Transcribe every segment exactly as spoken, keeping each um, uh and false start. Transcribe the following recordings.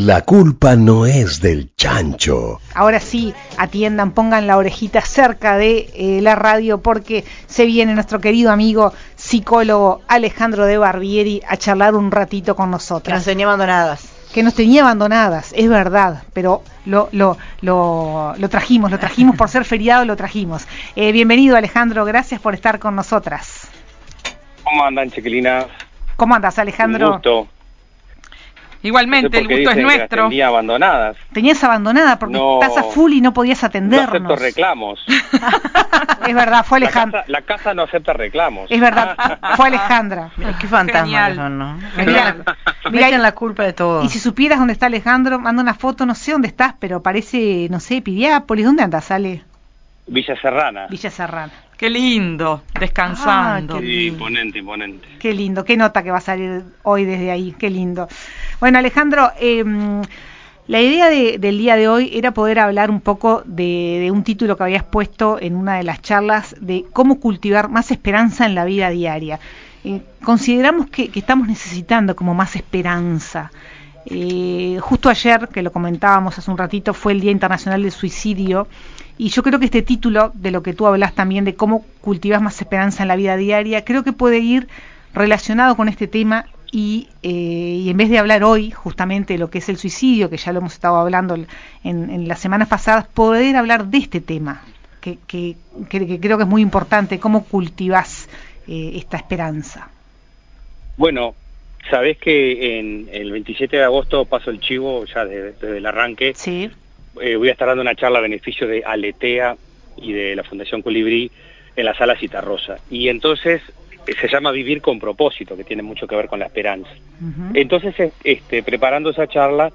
La culpa no es del chancho. Ahora sí, atiendan, pongan la orejita cerca de eh, la radio porque se viene nuestro querido amigo psicólogo Alejandro de Barbieri a charlar un ratito con nosotros. Que nos tenía abandonadas. Que nos tenía abandonadas, es verdad, pero lo, lo, lo, lo trajimos, lo trajimos por ser feriado, lo trajimos. Eh, bienvenido Alejandro, gracias por estar con nosotras. ¿Cómo andan, chiquilinas? ¿Cómo andas, Alejandro? Un gusto. Igualmente, no sé el gusto es nuestro. Que las tenía abandonadas. Tenías abandonada porque no, estás a full y no podías atendernos. No acepto reclamos. Es verdad, fue Alejandra. La, la casa no acepta reclamos. Es verdad, fue Alejandra. Mira, qué fantasma son, ¿no? Mira, mira, la culpa de todo. Y si supieras dónde está Alejandro, manda una foto, no sé dónde estás, pero parece, no sé, Piriápolis. ¿Dónde andas, Ale? Villa Serrana. Villa Serrana. Qué lindo, descansando. Ah, qué lindo. Imponente, imponente. Qué lindo, qué nota que va a salir hoy desde ahí, qué lindo. Bueno, Alejandro, eh, la idea de, del día de hoy era poder hablar un poco de, de un título que habías puesto en una de las charlas de cómo cultivar más esperanza en la vida diaria. Eh, consideramos que, que estamos necesitando como más esperanza. Eh, justo ayer, que lo comentábamos hace un ratito, fue el Día Internacional del Suicidio. Y yo creo que este título, de lo que tú hablas también, de cómo cultivas más esperanza en la vida diaria, creo que puede ir relacionado con este tema y, eh, y en vez de hablar hoy justamente de lo que es el suicidio, que ya lo hemos estado hablando en, en las semanas pasadas, poder hablar de este tema, que, que, que, que creo que es muy importante, cómo cultivas eh, esta esperanza. Bueno, sabés que en el veintisiete de agosto paso el chivo ya desde, desde el arranque. Sí. Eh, voy a estar dando una charla a beneficio de Aletea y de la Fundación Colibrí en la Sala Citarrosa. Y entonces eh, se llama Vivir con Propósito, que tiene mucho que ver con la esperanza. Uh-huh. Entonces, este, preparando esa charla,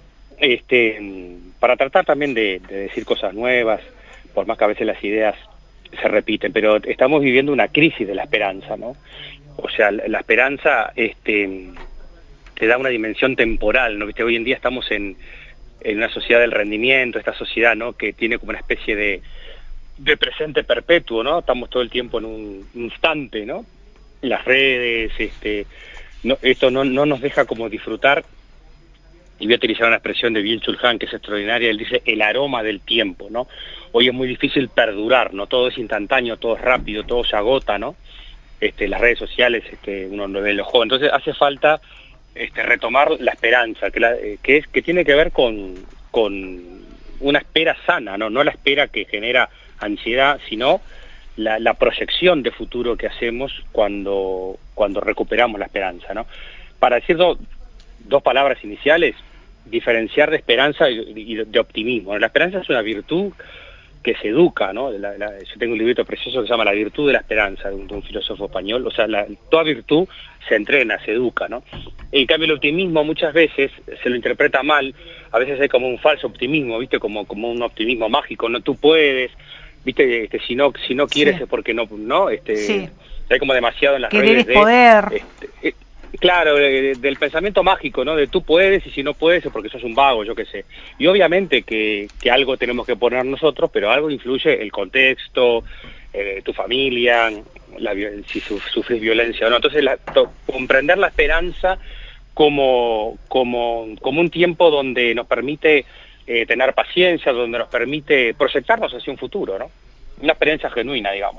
este, para tratar también de, de decir cosas nuevas, por más que a veces las ideas se repiten, pero estamos viviendo una crisis de la esperanza, ¿no? O sea, la, la esperanza este, te da una dimensión temporal, ¿no? ¿Viste? Hoy en día estamos en... en una sociedad del rendimiento, esta sociedad, ¿no?, que tiene como una especie de, de presente perpetuo, ¿no? Estamos todo el tiempo en un instante, ¿no? Las redes, este, no, esto no, no nos deja como disfrutar, y voy a utilizar una expresión de Byung-Chul Han que es extraordinaria, él dice el aroma del tiempo, ¿no? Hoy es muy difícil perdurar, ¿no? Todo es instantáneo, todo es rápido, todo se agota, ¿no? Este, las redes sociales, este, uno lo ve en los juegos, entonces hace falta Este, retomar la esperanza, que, la, eh, que, es, que tiene que ver con, con una espera sana, ¿no? No la espera que genera ansiedad, sino la, la proyección de futuro que hacemos cuando, cuando recuperamos la esperanza, ¿no? Para decir do, dos palabras iniciales, diferenciar de esperanza y, y de optimismo, ¿no? La esperanza es una virtud que se educa, ¿no? La, la, yo tengo un librito precioso que se llama La virtud de la esperanza, de un, de un filósofo español. O sea, la, toda virtud se entrena, se educa, ¿no? En cambio, el optimismo muchas veces se lo interpreta mal, a veces hay como un falso optimismo, ¿viste? Como, como un optimismo mágico, ¿no? Tú puedes, ¿viste? Este, si no si no quieres sí. es porque no, ¿no? Este, sí. Hay como demasiado en las Querer redes es poder. De, este, eh, Claro, de, del pensamiento mágico, ¿no? De tú puedes y si no puedes es porque sos un vago, yo qué sé. Y obviamente que, que algo tenemos que poner nosotros, pero algo influye el contexto, eh, tu familia, la, si su, sufrís violencia o no. Entonces, la, to, comprender la esperanza como, como, como un tiempo donde nos permite eh, tener paciencia, donde nos permite proyectarnos hacia un futuro, ¿no? Una experiencia genuina, digamos.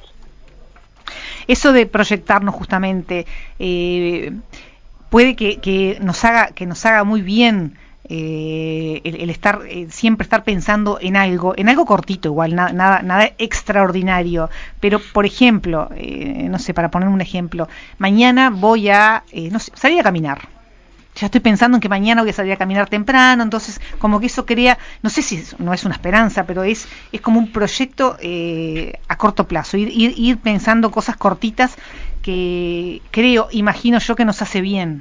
Eso de proyectarnos justamente eh, puede que, que nos haga que nos haga muy bien eh, el, el estar eh, siempre estar pensando en algo, en algo cortito igual, nada nada, nada extraordinario, pero por ejemplo, eh, no sé, para poner un ejemplo, mañana voy a eh, no sé, salir a caminar. Ya estoy pensando en que mañana voy a salir a caminar temprano, entonces como que eso crea, no sé si es, no es una esperanza, pero es es como un proyecto eh, a corto plazo, ir, ir, ir pensando cosas cortitas que creo, imagino yo que nos hace bien.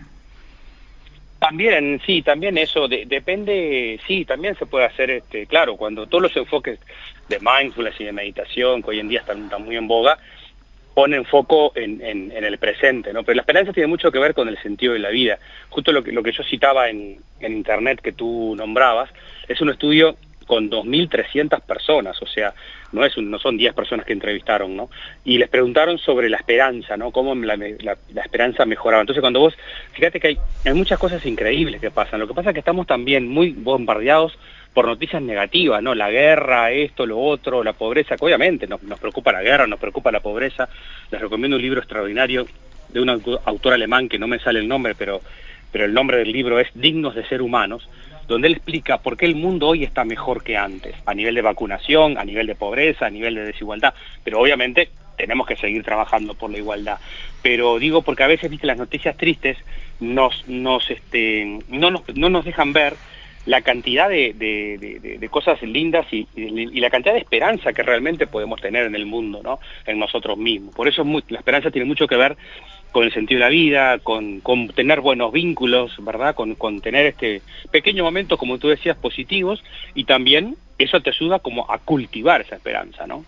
También, sí, también eso, de, depende, sí, también se puede hacer, este, claro, cuando todos los enfoques de mindfulness y de meditación, que hoy en día están, están muy en boga, ponen foco en, en, en el presente, ¿no? Pero la esperanza tiene mucho que ver con el sentido de la vida. Justo lo que, lo que yo citaba en, en internet que tú nombrabas, es un estudio con dos mil trescientas personas, o sea, no es un, no son diez personas que entrevistaron, ¿no? Y les preguntaron sobre la esperanza, ¿no? Cómo la, la, la esperanza mejoraba. Entonces, cuando vos, fíjate que hay, hay muchas cosas increíbles que pasan. Lo que pasa es que estamos también muy bombardeados por noticias negativas, ¿no? La guerra, esto, lo otro, la pobreza, que obviamente nos, nos preocupa la guerra, nos preocupa la pobreza. Les recomiendo un libro extraordinario de un autor alemán que no me sale el nombre, pero, pero el nombre del libro es Dignos de ser humanos, donde él explica por qué el mundo hoy está mejor que antes, a nivel de vacunación, a nivel de pobreza, a nivel de desigualdad, pero obviamente tenemos que seguir trabajando por la igualdad. Pero digo porque a veces, viste, las noticias tristes nos, nos, este, no, nos, no nos dejan ver la cantidad de, de, de, de cosas lindas y, y la cantidad de esperanza que realmente podemos tener en el mundo, ¿no? En nosotros mismos. Por eso es muy, la esperanza tiene mucho que ver con el sentido de la vida, con, con tener buenos vínculos, ¿verdad? Con, con tener este pequeño momento, como tú decías, positivos, y también eso te ayuda como a cultivar esa esperanza, ¿no?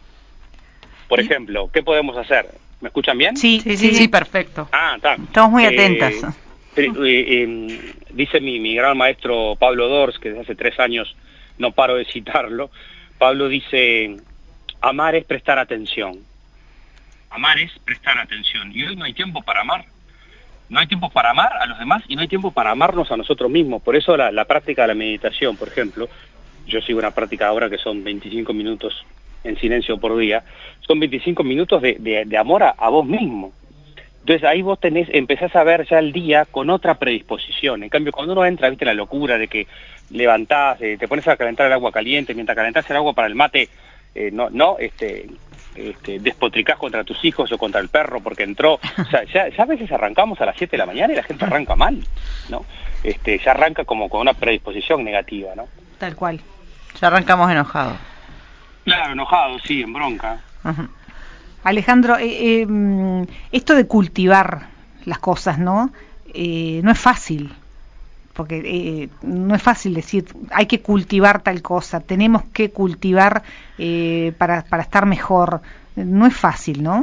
Por ejemplo, ¿qué podemos hacer? ¿Me escuchan bien? Sí, sí, sí, sí, perfecto. Ah, está. Estamos muy eh, atentas. Eh, eh, dice mi, mi gran maestro Pablo Dors, que desde hace tres años no paro de citarlo. Pablo dice: amar es prestar atención. Amar es prestar atención. Y hoy no hay tiempo para amar. No hay tiempo para amar a los demás y no hay tiempo para amarnos a nosotros mismos. Por eso la, la práctica de la meditación, por ejemplo, yo sigo una práctica ahora que son veinticinco minutos en silencio por día, son veinticinco minutos de, de, de amor a, a vos mismo. Entonces ahí vos tenés, empezás a ver ya el día con otra predisposición. En cambio, cuando uno entra, viste, la locura de que levantás, eh, te pones a calentar el agua caliente, mientras calentás el agua para el mate, eh, no, no, este, este, despotricás contra tus hijos o contra el perro porque entró. O sea, ya, ya a veces arrancamos a las siete de la mañana y la gente arranca mal, ¿no? Este, ya arranca como con una predisposición negativa, ¿no? Tal cual. Ya arrancamos enojados. Claro, enojado, sí, en bronca. Uh-huh. Alejandro, eh, eh, esto de cultivar las cosas, ¿no? Eh, no es fácil, porque eh, no es fácil decir, hay que cultivar tal cosa, tenemos que cultivar eh, para, para estar mejor. No es fácil, ¿no?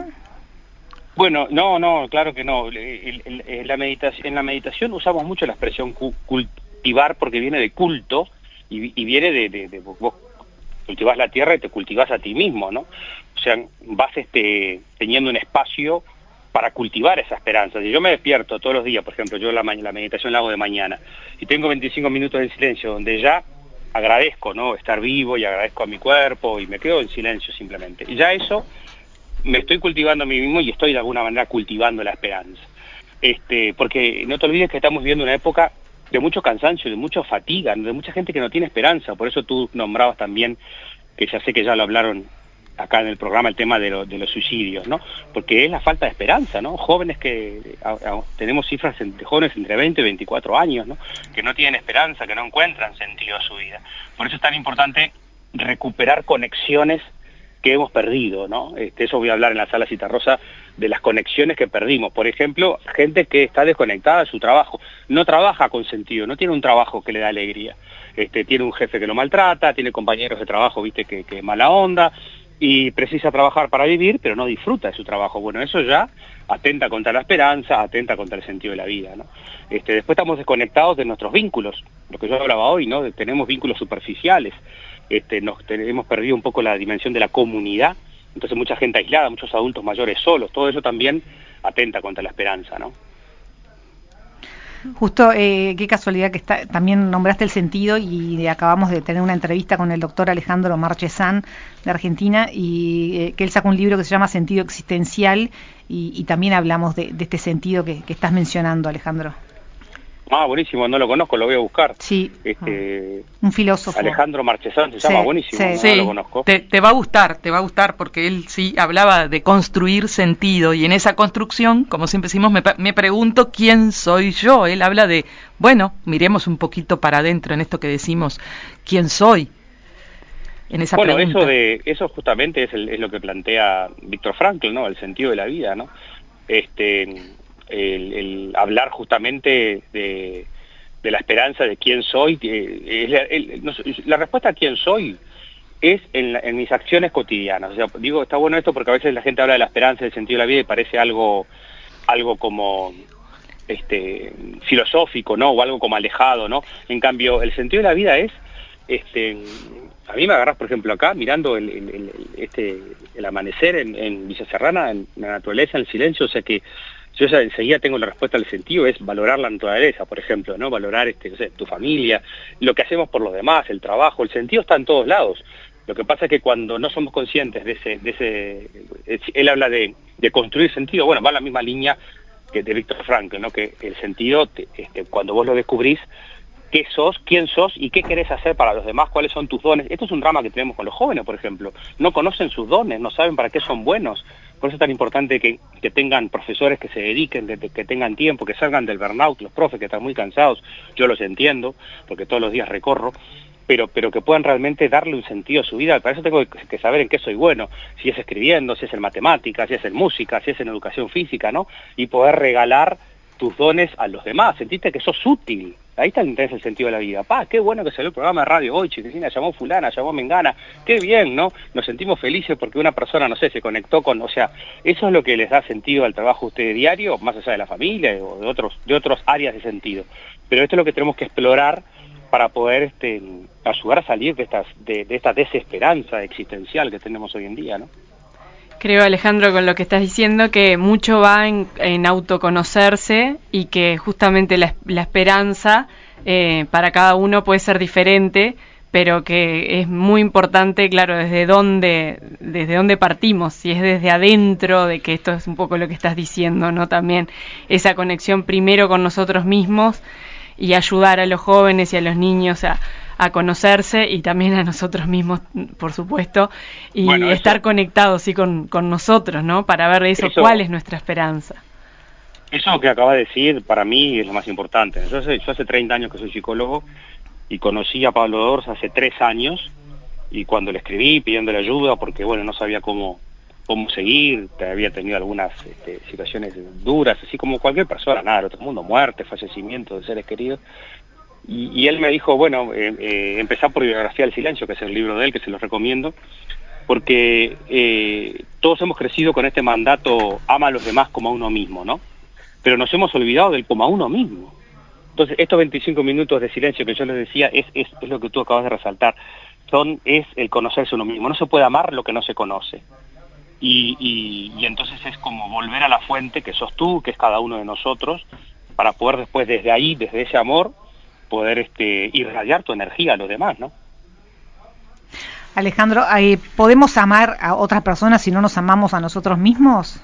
Bueno, no, no, claro que no. El, el, el, la meditación, en la meditación usamos mucho la expresión cu cultivar porque viene de culto y, y viene de, de, de vos cultivás la tierra y te cultivás a ti mismo, ¿no? O sea, vas este, teniendo un espacio para cultivar esa esperanza. Si yo me despierto todos los días, por ejemplo, yo la, la meditación la hago de mañana, y tengo veinticinco minutos de silencio donde ya agradezco, ¿no? Estar vivo y agradezco a mi cuerpo y me quedo en silencio simplemente. Y ya eso me estoy cultivando a mí mismo y estoy de alguna manera cultivando la esperanza. Este, porque no te olvides que estamos viviendo una época de mucho cansancio, de mucha fatiga, de mucha gente que no tiene esperanza. Por eso tú nombrabas también, que ya sé que ya lo hablaron acá en el programa, el tema de, lo, de los suicidios, ¿no? Porque es la falta de esperanza, ¿no? Jóvenes que, a, a, tenemos cifras de jóvenes entre veinte y veinticuatro años, ¿no? Que no tienen esperanza, que no encuentran sentido a su vida. Por eso es tan importante recuperar conexiones que hemos perdido, ¿no? Este, eso voy a hablar en la sala Citarrosa, de las conexiones que perdimos. Por ejemplo, gente que está desconectada de su trabajo, no trabaja con sentido, no tiene un trabajo que le da alegría. Este, tiene un jefe que lo maltrata, tiene compañeros de trabajo, viste, que, que mala onda, y precisa trabajar para vivir, pero no disfruta de su trabajo. Bueno, eso ya atenta contra la esperanza, atenta contra el sentido de la vida, ¿no? Este, después estamos desconectados de nuestros vínculos, lo que yo hablaba hoy, ¿no? Tenemos vínculos superficiales. Este, nos te, hemos perdido un poco la dimensión de la comunidad, entonces mucha gente aislada, muchos adultos mayores solos, todo eso también atenta contra la esperanza, ¿no? Justo, eh, qué casualidad que está, también nombraste el sentido y acabamos de tener una entrevista con el doctor Alejandro Marchesán de Argentina y eh, que él sacó un libro que se llama Sentido Existencial y, y también hablamos de, de este sentido que, que estás mencionando, Alejandro. Ah, buenísimo, no lo conozco, lo voy a buscar. Sí, este, un filósofo. Alejandro Marchesán se sí, llama, buenísimo, sí, no, sí. no lo conozco. Te, te va a gustar, te va a gustar, porque él sí hablaba de construir sentido, y en esa construcción, como siempre decimos, me, me pregunto quién soy yo. Él habla de, bueno, miremos un poquito para adentro en esto que decimos, ¿quién soy? En esa bueno, pregunta. eso de eso justamente es, el, es lo que plantea Víctor Frankl, ¿no? El sentido de la vida, ¿no? Este, el, el hablar justamente de de la esperanza de quién soy, eh, la, el, no, la respuesta a quién soy es en, la, en mis acciones cotidianas. O sea, digo, está bueno esto porque a veces la gente habla de la esperanza, del sentido de la vida y parece algo, algo como este filosófico, ¿no? O algo como alejado, ¿no? En cambio, el sentido de la vida es este, a mí me agarrás, por ejemplo, acá mirando el, el, el, este, el amanecer en, en Villa Serrana, en la naturaleza, en el silencio, o sea que yo ya enseguida tengo la respuesta al sentido, es valorar la naturaleza, por ejemplo, ¿no? Valorar este, no sé, tu familia, lo que hacemos por los demás, el trabajo, el sentido está en todos lados. Lo que pasa es que cuando no somos conscientes de ese, de ese, él habla de, de construir sentido, bueno, va en la misma línea que de Víctor Frankl, ¿no? Que el sentido, te, este, cuando vos lo descubrís, qué sos, quién sos y qué querés hacer para los demás, cuáles son tus dones. Esto es un drama que tenemos con los jóvenes, por ejemplo. No conocen sus dones, no saben para qué son buenos. Por eso es tan importante que, que tengan profesores que se dediquen, que, que tengan tiempo, que salgan del burnout, los profes que están muy cansados, yo los entiendo, porque todos los días recorro, pero pero que puedan realmente darle un sentido a su vida. Para eso tengo que, que saber en qué soy bueno, si es escribiendo, si es en matemáticas, si es en música, si es en educación física, ¿no? Y poder regalar tus dones a los demás, sentiste que sos útil. Ahí está el sentido de la vida. Pa, qué bueno que salió el programa de radio hoy, Chiquilina, llamó fulana, llamó Mengana, qué bien, ¿no? Nos sentimos felices porque una persona, no sé, se conectó con, o sea, eso es lo que les da sentido al trabajo a ustedes diario, más allá de la familia o de otros, de otras áreas de sentido. Pero esto es lo que tenemos que explorar para poder este, ayudar a salir de estas, de, de esta desesperanza existencial que tenemos hoy en día, ¿no? Creo, Alejandro, con lo que estás diciendo, que mucho va en, en autoconocerse y que justamente la, la esperanza eh, para cada uno puede ser diferente, pero que es muy importante, claro, desde dónde, desde dónde partimos, si es desde adentro, de que esto es un poco lo que estás diciendo, ¿no? También esa conexión primero con nosotros mismos y ayudar a los jóvenes y a los niños a a conocerse y también a nosotros mismos, por supuesto, y bueno, estar eso, conectados sí con, con nosotros, ¿no? Para ver eso, eso, cuál es nuestra esperanza. Eso que acaba de decir, para mí es lo más importante. Yo hace, yo hace treinta años que soy psicólogo y conocí a Pablo Dors hace tres años y cuando le escribí pidiéndole ayuda porque, bueno, no sabía cómo cómo seguir, había tenido algunas este, situaciones duras, así como cualquier persona, nada, del otro mundo, muerte, fallecimiento de seres queridos. Y, y él me dijo, bueno, eh, eh, empezá por Biografía del Silencio, que es el libro de él, que se los recomiendo, porque eh, todos hemos crecido con este mandato, ama a los demás como a uno mismo, ¿no? Pero nos hemos olvidado del como a uno mismo. Entonces, estos veinticinco minutos de silencio que yo les decía, es, es, es lo que tú acabas de resaltar, son, es el conocerse uno mismo. No se puede amar lo que no se conoce. Y, y, y entonces es como volver a la fuente, que sos tú, que es cada uno de nosotros, para poder después desde ahí, desde ese amor, poder este, irradiar tu energía a los demás, ¿no? Alejandro, eh, ¿podemos amar a otras personas si no nos amamos a nosotros mismos?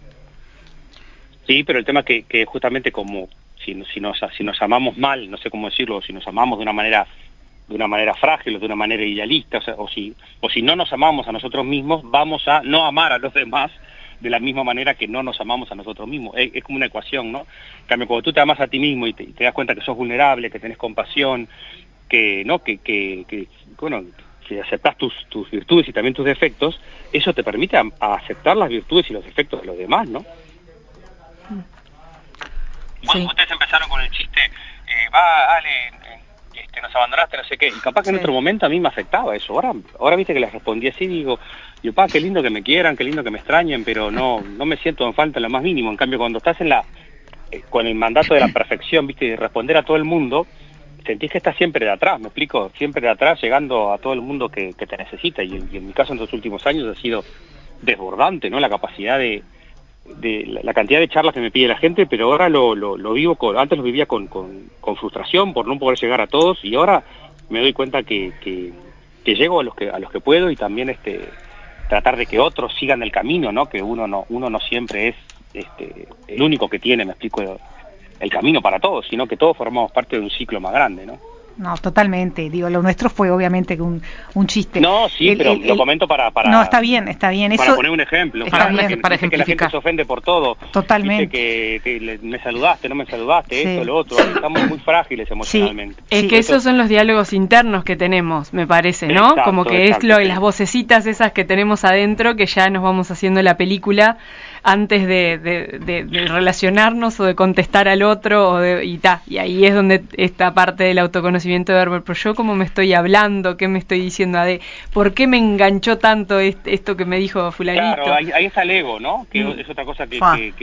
Sí, pero el tema es que, que justamente como si, si, nos, si nos amamos mal, no sé cómo decirlo, si nos amamos de una manera de una manera frágil o de una manera idealista, o, sea, o, si, o si no nos amamos a nosotros mismos, vamos a no amar a los demás de la misma manera que no nos amamos a nosotros mismos. Es, es como una ecuación, ¿no? En cambio, cuando tú te amas a ti mismo y te, y te das cuenta que sos vulnerable, que tenés compasión, que, ¿no? que, que, que bueno, si aceptás tus, tus virtudes y también tus defectos, eso te permite a, a aceptar las virtudes y los defectos de los demás, ¿no? Sí. Bueno, ustedes empezaron con el chiste, eh, va, Ale, eh, este, nos abandonaste, no sé qué, y capaz que sí. En otro momento a mí me afectaba eso. Ahora, ahora viste que les respondí así, digo, yo, pa, qué lindo que me quieran, qué lindo que me extrañen, pero no no me siento en falta en lo más mínimo. En cambio, cuando estás en la eh, con el mandato de la perfección, viste, de responder a todo el mundo, sentís que estás siempre de atrás, me explico, siempre de atrás, llegando a todo el mundo que, que te necesita, y, y en mi caso en los últimos años ha sido desbordante, ¿no? La capacidad de, de la, la cantidad de charlas que me pide la gente, pero ahora lo, lo, lo vivo, con, antes lo vivía con, con, con frustración por no poder llegar a todos, y ahora me doy cuenta que, que, que llego a los que a los que puedo, y también este tratar de que otros sigan el camino, ¿no? Que uno no uno no siempre es este el único que tiene, me explico, el camino para todos, sino que todos formamos parte de un ciclo más grande, ¿no? No, totalmente. Digo, lo nuestro fue obviamente un, un chiste. No, sí, el, pero el, lo comento para, para... No, está bien, está bien. Para Eso, poner un ejemplo. Está para, bien. que, para que la gente se ofende por todo. Totalmente. Dice que, que le, me saludaste, no me saludaste, sí. Esto, lo otro. Estamos muy frágiles emocionalmente. Sí. Es sí, que eso... esos son los diálogos internos que tenemos, me parece, ¿no? Exacto, Como que exacto, es lo, sí. las vocecitas esas que tenemos adentro, que ya nos vamos haciendo la película antes de, de, de, de relacionarnos o de contestar al otro, o de, y ta, y ahí es donde esta parte del autoconocimiento de ver, pero yo cómo me estoy hablando, qué me estoy diciendo, de por qué me enganchó tanto este, esto que me dijo fulanito. Claro, ahí, ahí está el ego, ¿no? Que mm. es otra cosa que, que, que,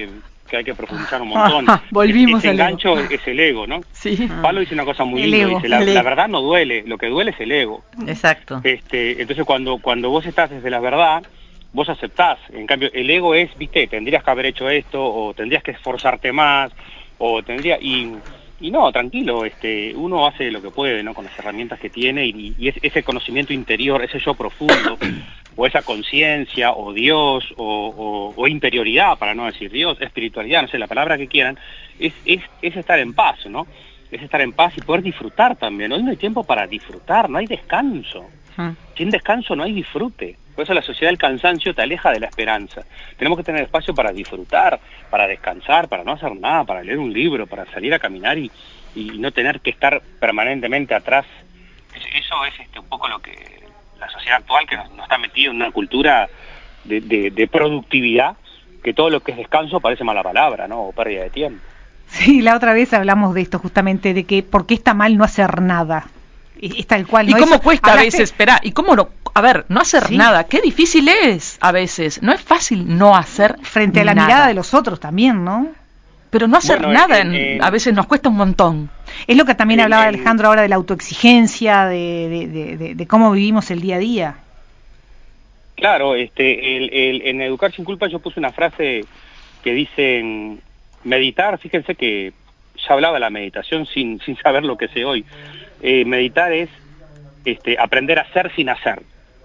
que hay que profundizar un montón. Volvimos Ese al engancho ego. es el ego, ¿no? Sí. Pablo dice una cosa muy El linda, ego. dice, la, El ego. la verdad no duele, lo que duele es el ego. Exacto. Este, entonces cuando, cuando vos estás desde la verdad, vos aceptás. En cambio, el ego es, viste, tendrías que haber hecho esto, o tendrías que esforzarte más, o tendría, y, y no, tranquilo, este, uno hace lo que puede, ¿no? Con las herramientas que tiene, y, y es, ese conocimiento interior, ese yo profundo, o esa conciencia, o Dios, o, o, o interioridad, para no decir Dios, espiritualidad, no sé, la palabra que quieran, es, es, es estar en paz, ¿no? Es estar en paz y poder disfrutar también. Hoy no hay tiempo para disfrutar, no hay descanso. Mm. Sin descanso no hay disfrute. Por eso la sociedad del cansancio te aleja de la esperanza. Tenemos que tener espacio para disfrutar, para descansar, para no hacer nada, para leer un libro, para salir a caminar y, y no tener que estar permanentemente atrás. Eso es este, un poco lo que la sociedad actual, que nos, nos está metido en una cultura de, de, de productividad, que todo lo que es descanso parece mala palabra, ¿no? O pérdida de tiempo. Sí, la otra vez hablamos de esto justamente, de que por qué está mal no hacer nada. Es tal cual. ¿Y ¿no? cómo Eso, cuesta hablaste... a veces, espera, y cómo lo, a ver, no hacer Sí. nada, qué difícil es a veces, no es fácil no hacer Frente a la nada. mirada de los otros también, ¿no? Pero no hacer Bueno, nada en- en- en- a veces nos cuesta un montón. Es lo que también En- hablaba en- Alejandro ahora de la autoexigencia, de, de, de, de, de cómo vivimos el día a día. Claro, este, el, el, en Educar sin Culpa yo puse una frase que dice, meditar, fíjense que ya hablaba de la meditación sin, sin saber lo que sé hoy. Eh, meditar es este, aprender a hacer sin hacer.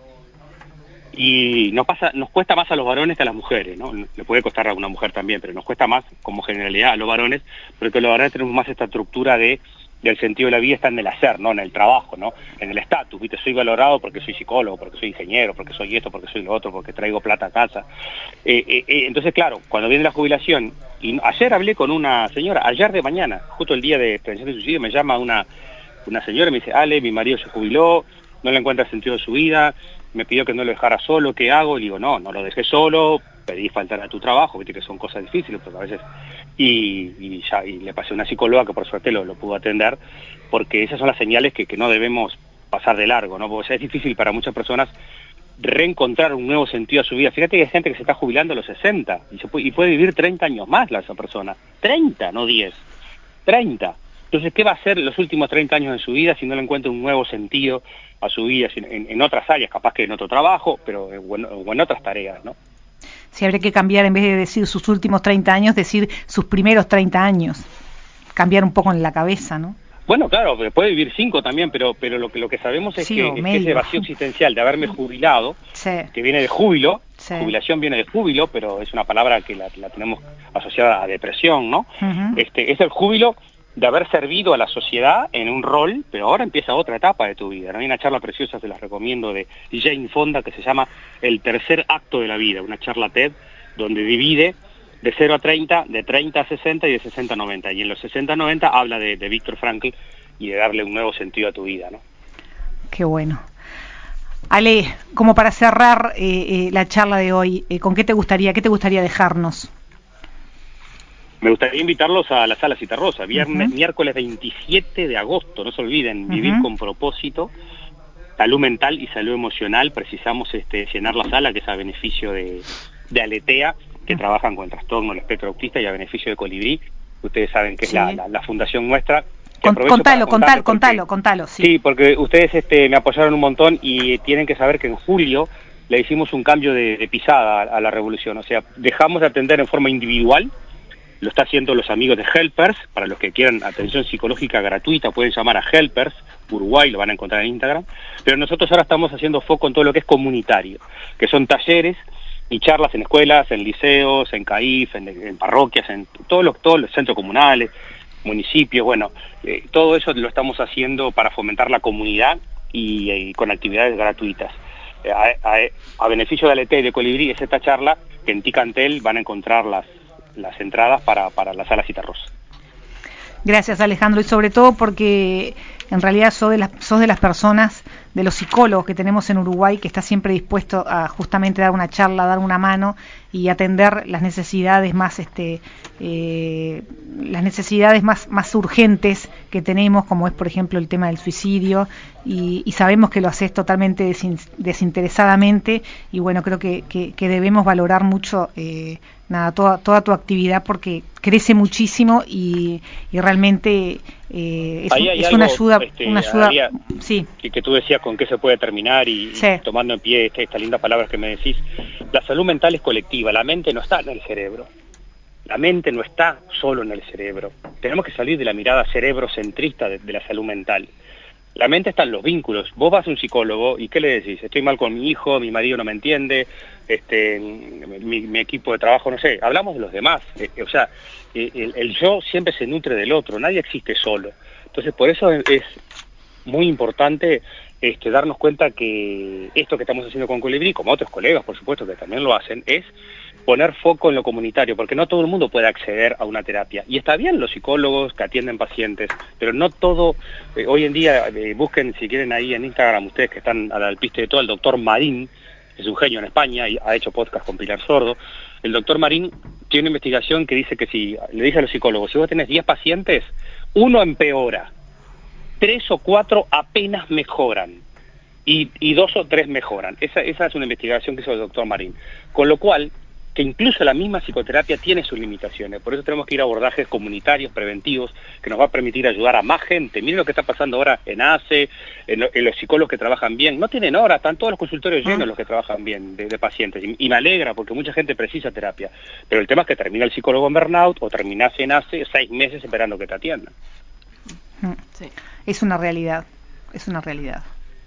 Y nos pasa, nos cuesta más a los varones que a las mujeres, ¿no? Le puede costar a una mujer también, pero nos cuesta más como generalidad a los varones, porque los varones tenemos más esta estructura de del sentido de la vida está en el hacer, no en el trabajo, ¿no? En el estatus, ¿viste? Soy valorado porque soy psicólogo, porque soy ingeniero, porque soy esto, porque soy lo otro, porque traigo plata a casa. Eh, eh, eh, entonces, claro, cuando viene la jubilación, y ayer hablé con una señora, ayer de mañana, justo el día de prevención de suicidio, me llama una, una señora y me dice, Ale, mi marido se jubiló, no le encuentra sentido a su vida, me pidió que no lo dejara solo, ¿qué hago? Y digo, no, no lo dejé solo, pedí faltar a tu trabajo, viste que son cosas difíciles, porque a veces... Y, y ya y le pasé a una psicóloga que por suerte lo, lo pudo atender, porque esas son las señales que, que no debemos pasar de largo, ¿no? Porque es difícil para muchas personas reencontrar un nuevo sentido a su vida. Fíjate que hay gente que se está jubilando a los sesenta y, se puede, y puede vivir treinta años más la esa persona. treinta, no diez. treinta. Entonces, ¿qué va a hacer los últimos treinta años de su vida si no le encuentra un nuevo sentido a su vida en, en otras áreas, capaz que en otro trabajo, pero o en, o en otras tareas, ¿no? Si habría que cambiar, en vez de decir sus últimos treinta años, decir sus primeros treinta años. Cambiar un poco en la cabeza, ¿no? Bueno, claro, puede vivir cinco también, pero pero lo que lo que sabemos es, Sí, que, o es que medio. ese vacío existencial de haberme jubilado, Sí. que viene de júbilo, Sí. jubilación viene de júbilo, pero es una palabra que la, la tenemos asociada a depresión, ¿no? Uh-huh. Este es el júbilo de haber servido a la sociedad en un rol, pero ahora empieza otra etapa de tu vida, ¿no? Hay una charla preciosa, se las recomiendo, de Jane Fonda, que se llama El tercer acto de la vida, una charla TED, donde divide de cero a treinta, de treinta a sesenta y de sesenta a noventa. Y en los sesenta a noventa habla de, de Viktor Frankl y de darle un nuevo sentido a tu vida, ¿no? Qué bueno. Ale, como para cerrar eh, eh, la charla de hoy, eh, ¿con qué te gustaría, qué te gustaría dejarnos? Me gustaría invitarlos a la Sala Citarrosa, viernes, Uh-huh. miércoles veintisiete de agosto, no se olviden, Uh-huh. vivir con propósito, salud mental y salud emocional. Precisamos este, llenar la sala, que es a beneficio de, de Aletea, que Uh-huh. trabajan con el trastorno del espectro autista, y a beneficio de Colibrí. Ustedes saben que Sí. es la, la, la fundación nuestra. Que Con, aprovecho contalo, para contalo, contarles contalo, porque- contalo, sí. Sí, porque ustedes este, me apoyaron un montón y tienen que saber que en julio le hicimos un cambio de, de pisada a, a la revolución. O sea, dejamos de atender en forma individual. Lo está haciendo los amigos de Helpers. Para los que quieran atención psicológica gratuita, pueden llamar a Helpers Uruguay, lo van a encontrar en Instagram. Pero nosotros ahora estamos haciendo foco en todo lo que es comunitario, que son talleres y charlas en escuelas, en liceos, en C A I F, en, en parroquias, en todos los, todos los centros comunales, municipios. Bueno, eh, todo eso lo estamos haciendo para fomentar la comunidad y, y con actividades gratuitas. Eh, a, a, a beneficio de Aletea y de Colibrí es esta charla, que en Ticantel van a encontrar las las entradas para, para la Sala Citarrosa. Gracias, Alejandro, y sobre todo porque en realidad sos de las, sos de las personas, de los psicólogos que tenemos en Uruguay, que está siempre dispuesto a justamente dar una charla, dar una mano y atender las necesidades más, este, eh, las necesidades más, más urgentes que tenemos, como es, por ejemplo, el tema del suicidio, y, y sabemos que lo haces totalmente desin, desinteresadamente, y bueno, creo que, que, que debemos valorar mucho eh, nada, toda, toda tu actividad, porque crece muchísimo y, y realmente eh, es, un, es una ayuda, este, una ayuda, Daría, sí. que, que tú decías con qué se puede terminar y, Sí. y tomando en pie esta, estas lindas palabras que me decís, la salud mental es colectiva, la mente no está en el cerebro. La mente no está solo en el cerebro. Tenemos que salir de la mirada cerebrocentrista de, de la salud mental. La mente está en los vínculos. Vos vas a un psicólogo y ¿qué le decís? Estoy mal con mi hijo, mi marido no me entiende, este, mi, mi equipo de trabajo, no sé. Hablamos de los demás. Eh, o sea, eh, el, el yo siempre se nutre del otro. Nadie existe solo. Entonces, por eso es, es muy importante este, darnos cuenta que esto que estamos haciendo con Colibrí, como otros colegas, por supuesto, que también lo hacen, es poner foco en lo comunitario, porque no todo el mundo puede acceder a una terapia. Y está bien los psicólogos que atienden pacientes, pero no todo, eh, hoy en día, eh, busquen si quieren ahí en Instagram, ustedes que están al alpiste de todo, el doctor Marín, es un genio en España y ha hecho podcast con Pilar Sordo. El doctor Marín tiene una investigación que dice que si, le dice a los psicólogos, si vos tenés diez pacientes, uno empeora, tres o cuatro apenas mejoran, y, y dos o tres mejoran. Esa, esa es una investigación que hizo el doctor Marín. Con lo cual, que incluso la misma psicoterapia tiene sus limitaciones. Por eso tenemos que ir a abordajes comunitarios, preventivos, que nos va a permitir ayudar a más gente. Miren lo que está pasando ahora en A C E, en, lo, en los psicólogos que trabajan bien. No tienen hora, están todos los consultorios llenos los que trabajan bien, de, de pacientes. Y, y me alegra, porque mucha gente precisa terapia. Pero el tema es que termina el psicólogo en burnout o terminás en A C E seis meses esperando que te atiendan. Sí. Es una realidad, es una realidad.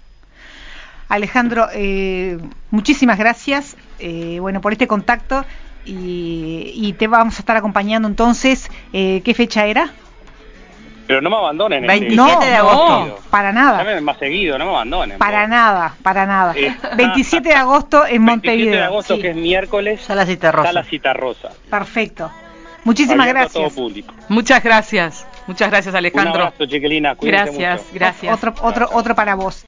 Alejandro, eh, muchísimas gracias, eh, bueno, por este contacto y, y te vamos a estar acompañando entonces. Eh, ¿qué fecha era? Pero no me abandonen. veintisiete este, de agosto. No, para nada. Llamen más seguido, no me abandonen. Para vos. nada, para nada. Eh, veintisiete de agosto en Montevideo. veintisiete de agosto, sí. que es miércoles, Sala Citarrosa. Sala Citarrosa. Perfecto. Muchísimas Abierto a todo gracias. público. Muchas gracias. Muchas gracias, Un Alejandro. abrazo, chiquilina. Cuídense Gracias, mucho. gracias. Otro, otro, otro para vos.